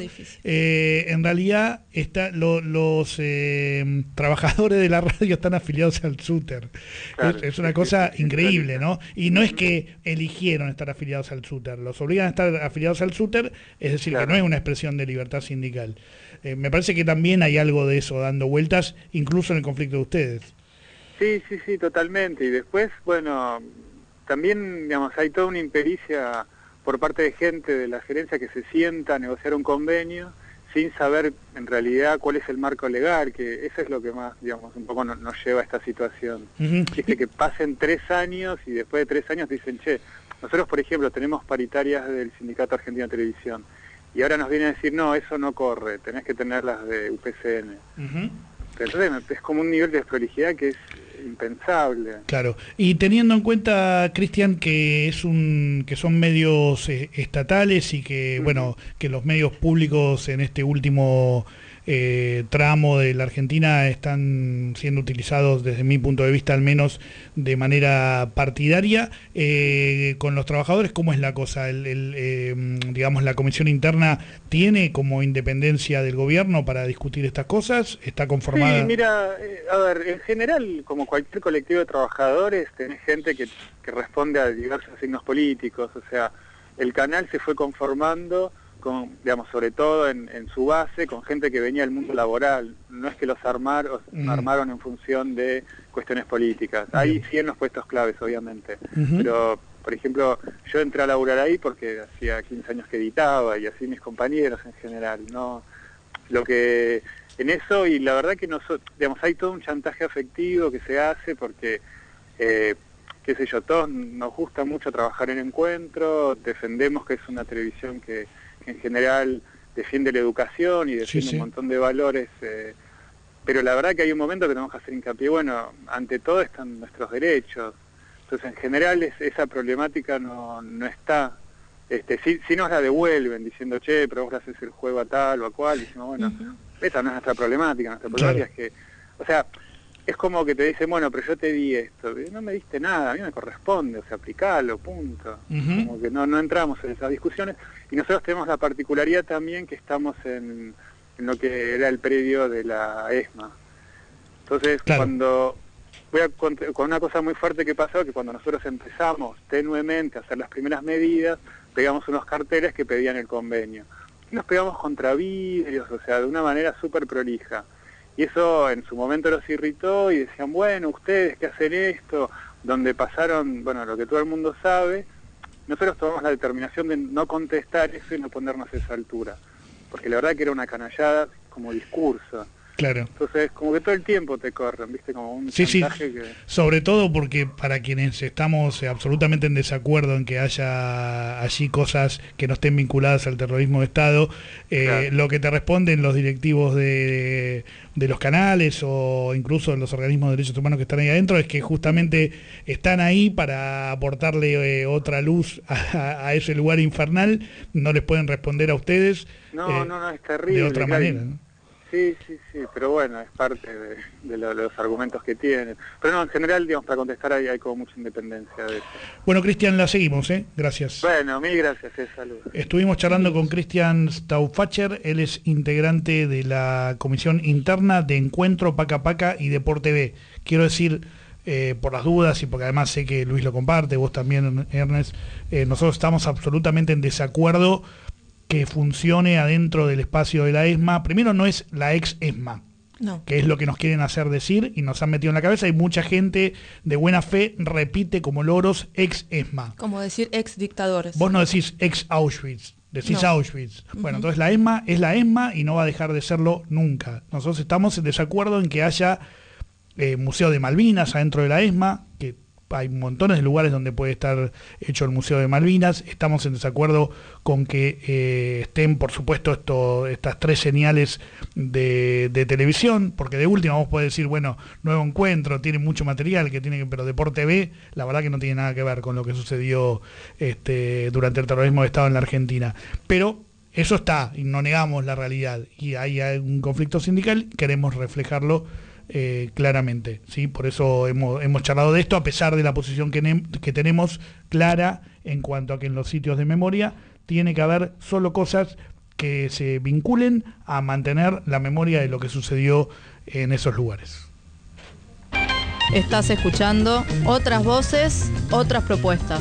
en realidad los trabajadores de la radio están afiliados al SUTER. Claro, es una cosa increíble, ¿no? Y no es que eligieron estar afiliados al SUTER, los obligan a estar afiliados al SUTER, es decir, que no es una expresión de libertad sindical. Me parece que también hay algo de eso dando vueltas, incluso en el conflicto de ustedes. Sí, totalmente. Y después, bueno, también, digamos, hay toda una impericia por parte de gente de la gerencia que se sienta a negociar un convenio sin saber en realidad cuál es el marco legal, que eso es lo que más, digamos, un poco nos lleva a esta situación. Viste, que pasen 3 años y después de 3 años dicen, che, nosotros, por ejemplo, tenemos paritarias del Sindicato Argentino de Televisión y ahora nos vienen a decir, no, eso no corre, tenés que tener las de UPCN. Entonces es como un nivel de desprolijidad que es impensable. Claro, y teniendo en cuenta, Cristian, que son medios estatales y que, bueno, que los medios públicos en este último tramo de la Argentina están siendo utilizados, desde mi punto de vista al menos, de manera partidaria, con los trabajadores, ¿cómo es la cosa? Digamos, la comisión interna tiene como independencia del gobierno para discutir estas cosas, ¿está conformada? Sí, mira, a ver, en general, como cualquier colectivo de trabajadores, tenés gente que responde a diversos signos políticos, o sea, el canal se fue conformando digamos, sobre todo en su base, con gente que venía del mundo laboral. No es que los armaron en función de cuestiones políticas. Hay 100 los puestos claves, obviamente. Pero, por ejemplo, yo entré a laburar ahí porque hacía 15 años que editaba, y así mis compañeros en general, ¿no? Lo que en eso, y la verdad que digamos, hay todo un chantaje afectivo que se hace porque, qué sé yo, todos nos gusta mucho trabajar en Encuentro, defendemos que es una televisión que en general defiende la educación y defiende un montón de valores, pero la verdad que hay un momento que tenemos que hacer hincapié, bueno, ante todo están nuestros derechos. Entonces, en general, esa problemática no está. Sí nos la devuelven diciendo, che, pero vos le haces el juego a tal o a cual, y decimos, bueno, esa no es nuestra problemática es que, o sea, es como que te dicen, bueno, pero yo te di esto, pero no me diste nada, a mí me corresponde, o sea, aplicalo, punto. Como que no entramos en esas discusiones, y nosotros tenemos la particularidad también que estamos en lo que era el predio de la ESMA. Entonces, cuando con una cosa muy fuerte que pasó, que cuando nosotros empezamos tenuemente a hacer las primeras medidas, pegamos unos carteles que pedían el convenio. Y nos pegamos contra vidrios, o sea, de una manera súper prolija. Y eso en su momento los irritó y decían, bueno, ustedes que hacen esto, donde pasaron, bueno, lo que todo el mundo sabe, nosotros tomamos la determinación de no contestar eso y no ponernos a esa altura. Porque la verdad que era una canallada como discurso. Claro. Entonces, como que todo el tiempo te corren, ¿viste? Como un chantaje que... Sobre todo porque para quienes estamos absolutamente en desacuerdo en que haya allí cosas que no estén vinculadas al terrorismo de Estado, lo que te responden los directivos de los canales o incluso de los organismos de derechos humanos que están ahí adentro es que justamente están ahí para aportarle otra luz a ese lugar infernal, no les pueden responder a ustedes no, es terrible, de otra manera, ¿no? Sí, pero bueno, es parte de los argumentos que tienen. Pero no, en general, digamos, para contestar hay como mucha independencia de eso. Bueno, Cristian, la seguimos, Gracias. Bueno, mil gracias, saludos. Estuvimos charlando con Cristian Stauffacher, él es integrante de la Comisión Interna de Encuentro, Paca Paca y Deporte B. Quiero decir, por las dudas y porque además sé que Luis lo comparte, vos también, Ernest, nosotros estamos absolutamente en desacuerdo que funcione adentro del espacio de la ESMA. Primero, no es la ex ESMA, que es lo que nos quieren hacer decir y nos han metido en la cabeza, y mucha gente de buena fe repite como loros ex ESMA. Como decir ex dictadores. Vos no decís ex Auschwitz, decís Auschwitz. Bueno, entonces la ESMA es la ESMA y no va a dejar de serlo nunca. Nosotros estamos en desacuerdo en que haya Museo de Malvinas adentro de la ESMA, que hay montones de lugares donde puede estar hecho el Museo de Malvinas. Estamos en desacuerdo con que estén, por supuesto, estas 3 señales de televisión, porque de última vos podés decir, bueno, Nuevo Encuentro tiene mucho material, pero Deporte B, la verdad que no tiene nada que ver con lo que sucedió durante el terrorismo de Estado en la Argentina. Pero eso está, y no negamos la realidad, y hay un conflicto sindical, queremos reflejarlo claramente, ¿sí? Por eso hemos charlado de esto, a pesar de la posición que tenemos clara en cuanto a que en los sitios de memoria tiene que haber solo cosas que se vinculen a mantener la memoria de lo que sucedió en esos lugares. Estás escuchando Otras Voces, Otras Propuestas.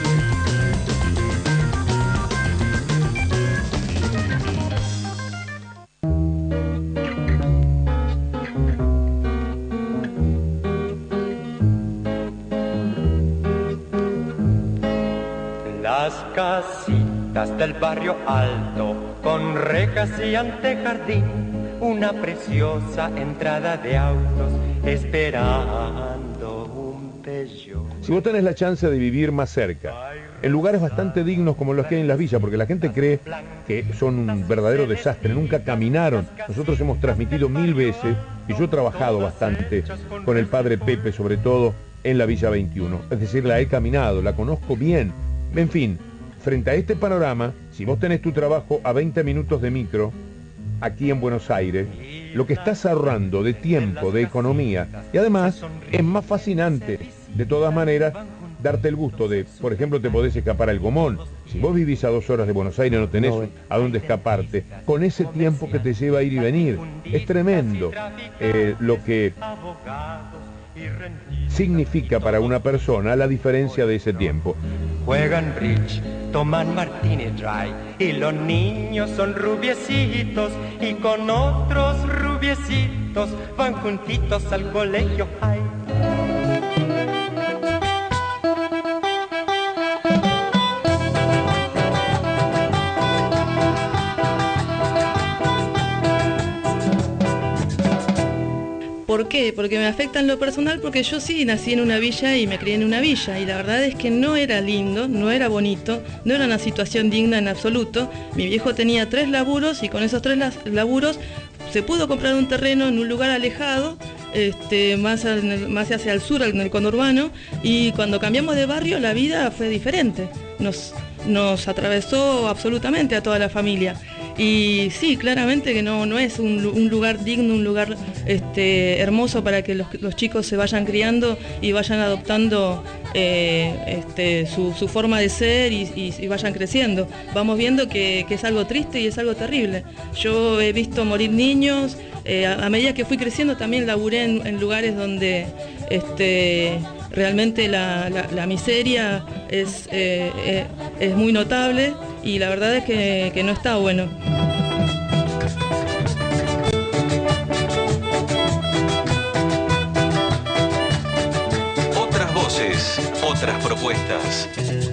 Las casitas del barrio alto, con rejas y antejardín, una preciosa entrada de autos, esperando un Peugeot. Si vos tenés la chance de vivir más cerca, en lugares bastante dignos como los que hay en las villas, porque la gente cree que son un verdadero desastre, nunca caminaron. Nosotros hemos transmitido 1000 veces, y yo he trabajado bastante con el padre Pepe, sobre todo en la Villa 21. Es decir, la he caminado, la conozco bien. En fin, frente a este panorama, si vos tenés tu trabajo a 20 minutos de micro, aquí en Buenos Aires, lo que estás ahorrando de tiempo, de economía, y además es más fascinante, de todas maneras, darte el gusto de, por ejemplo, te podés escapar al Gomón. Si vos vivís a 2 horas de Buenos Aires, no tenés a dónde escaparte, con ese tiempo que te lleva a ir y venir. Es tremendo lo que significa para una persona la diferencia de ese tiempo. Juegan bridge, toman martini dry, y los niños son rubiecitos, y con otros rubiecitos van juntitos al colegio high. ¿Por qué? Porque me afecta en lo personal, porque yo sí nací en una villa y me crié en una villa, y la verdad es que no era lindo, no era bonito, no era una situación digna en absoluto. Mi viejo tenía 3 laburos, y con esos 3 laburos se pudo comprar un terreno en un lugar alejado, más hacia el sur, en el conurbano, y cuando cambiamos de barrio la vida fue diferente, nos atravesó absolutamente a toda la familia. Y sí, claramente que no es un lugar digno, un lugar hermoso para que los chicos se vayan criando y vayan adoptando su forma de ser y vayan creciendo. Vamos viendo que es algo triste y es algo terrible. Yo he visto morir niños, a medida que fui creciendo también laburé en lugares donde realmente la miseria es muy notable, y la verdad es que no está bueno. Otras voces, otras propuestas.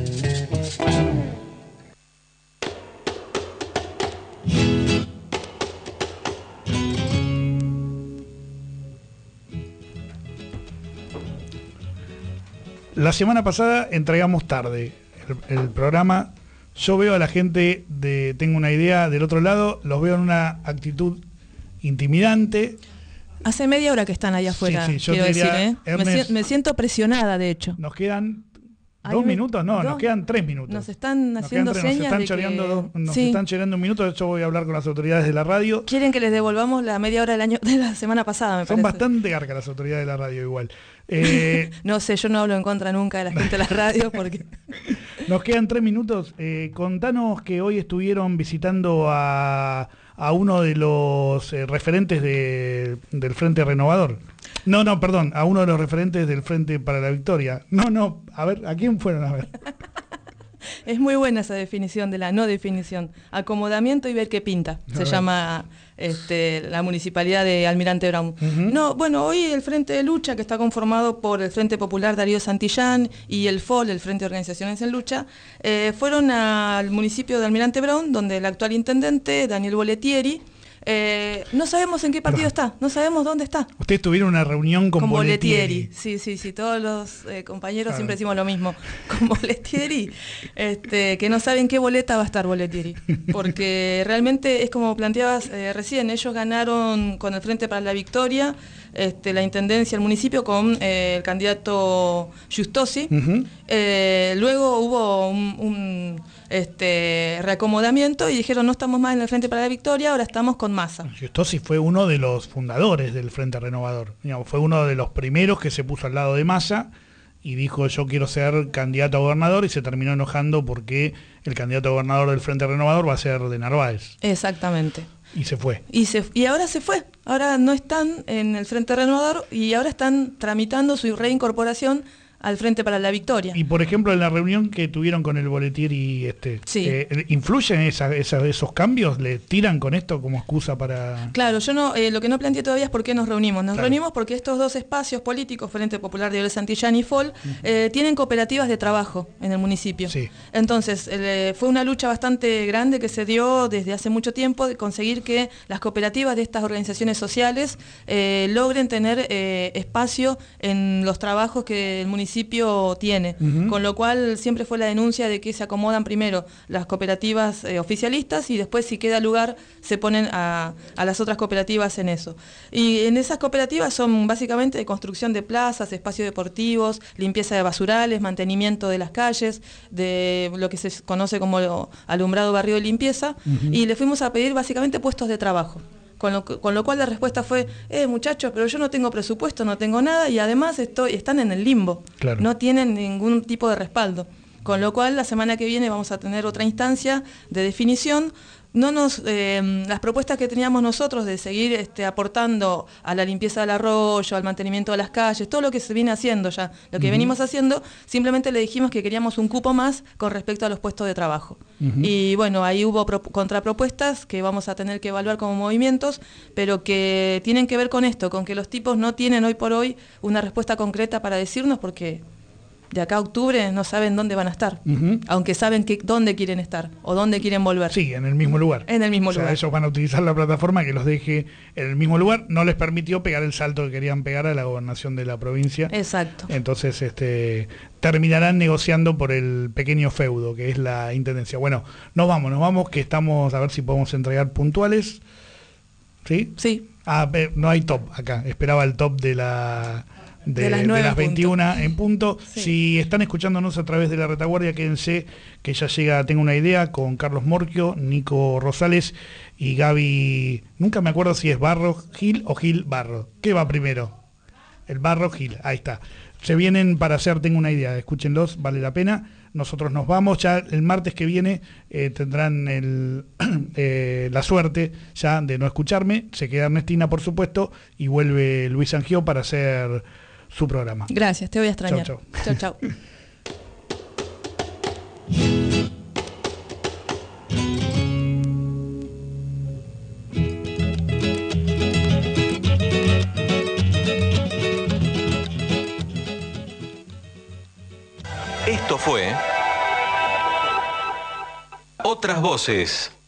La semana pasada entregamos tarde el programa. Yo veo a la gente tengo una idea del otro lado, los veo en una actitud intimidante. Hace media hora que están allá afuera, sí, quiero decir, ¿eh? Ernest, me siento presionada, de hecho. Nos quedan 2 minutos, nos quedan 3 minutos. Nos están haciendo señas nos están choreando un minuto. Yo voy a hablar con las autoridades de la radio. Quieren que les devolvamos la media hora de la semana pasada, me Son parece. bastante garcas las autoridades de la radio igual. No sé, yo no hablo en contra nunca de la gente de la radio porque... Nos quedan 3 minutos. Contanos que hoy estuvieron visitando a uno de los referentes del Frente Renovador. No, perdón, a uno de los referentes del Frente para la Victoria. A ver, ¿a quién fueron a ver? Es muy buena esa definición de la no definición. Acomodamiento y ver qué pinta. Se llama la municipalidad de Almirante Brown. Hoy el Frente de Lucha, que está conformado por el Frente Popular Darío Santillán y el FOL, el Frente de Organizaciones en Lucha, fueron al municipio de Almirante Brown, donde el actual intendente, Daniel Boletieri, no sabemos en qué partido está, no sabemos dónde está. Ustedes tuvieron una reunión con Bollettieri. Sí, todos los compañeros siempre decimos lo mismo. Con Bollettieri, que no saben qué boleta va a estar Bollettieri. Porque realmente es como planteabas recién, ellos ganaron con el Frente para la Victoria, la intendencia, el municipio con el candidato Giustosi. Luego hubo un reacomodamiento y dijeron no estamos más en el Frente para la Victoria, ahora estamos con Massa. Giustosi fue uno de los fundadores del Frente Renovador. Digamos, fue uno de los primeros que se puso al lado de Massa y dijo yo quiero ser candidato a gobernador, y se terminó enojando porque el candidato a gobernador del Frente Renovador va a ser de Narváez. Exactamente. Y se fue. Y ahora se fue. Ahora no están en el Frente Renovador y ahora están tramitando su reincorporación al Frente para la Victoria. Y por ejemplo, en la reunión que tuvieron con el Bollettieri, ¿influyen esos cambios? ¿Le tiran con esto como excusa para...? Claro, yo no, lo que no planteé todavía es por qué nos reunimos. Nos reunimos porque estos dos espacios políticos, Frente Popular de Oriol Santillán y FOL, tienen cooperativas de trabajo en el municipio. Sí. Entonces, fue una lucha bastante grande que se dio desde hace mucho tiempo de conseguir que las cooperativas de estas organizaciones sociales logren tener espacio en los trabajos que el municipio tiene, con lo cual siempre fue la denuncia de que se acomodan primero las cooperativas oficialistas y después si queda lugar se ponen a las otras cooperativas en eso. Y en esas cooperativas son básicamente de construcción de plazas, espacios deportivos, limpieza de basurales, mantenimiento de las calles, de lo que se conoce como alumbrado barrio de limpieza, y le fuimos a pedir básicamente puestos de trabajo. Con lo cual la respuesta fue, muchachos, pero yo no tengo presupuesto, no tengo nada y además están en el limbo, claro. No tienen ningún tipo de respaldo. Con lo cual la semana que viene vamos a tener otra instancia de definición. Las propuestas que teníamos nosotros de seguir aportando a la limpieza del arroyo, al mantenimiento de las calles, todo lo que se viene haciendo ya, lo que venimos haciendo, simplemente le dijimos que queríamos un cupo más con respecto a los puestos de trabajo. Y bueno, ahí hubo contrapropuestas que vamos a tener que evaluar como movimientos, pero que tienen que ver con esto, con que los tipos no tienen hoy por hoy una respuesta concreta para decirnos porque... de acá a octubre no saben dónde van a estar, aunque saben dónde quieren estar o dónde quieren volver. Sí, en el mismo lugar. En el mismo lugar. Ellos van a utilizar la plataforma que los deje en el mismo lugar. No les permitió pegar el salto que querían pegar a la gobernación de la provincia. Exacto. Entonces terminarán negociando por el pequeño feudo que es la intendencia. Bueno, nos vamos, que estamos a ver si podemos entregar puntuales. ¿Sí? Sí. No hay top acá. Esperaba el top de las 21 en punto. Sí. Si están escuchándonos a través de la retaguardia, quédense que ya llega Tengo una idea con Carlos Morquio, Nico Rosales y Gaby, nunca me acuerdo si es Barro Gil o Gil Barro. ¿Qué va primero? El Barro Gil, ahí está. Se vienen para hacer Tengo una idea, escúchenlos, vale la pena. Nosotros nos vamos, ya el martes que viene tendrán la suerte ya de no escucharme. Se queda Ernestina, por supuesto, y vuelve Luis Angió para hacer su programa. Gracias, te voy a extrañar. Chau. Chau. Esto fue Otras Voces.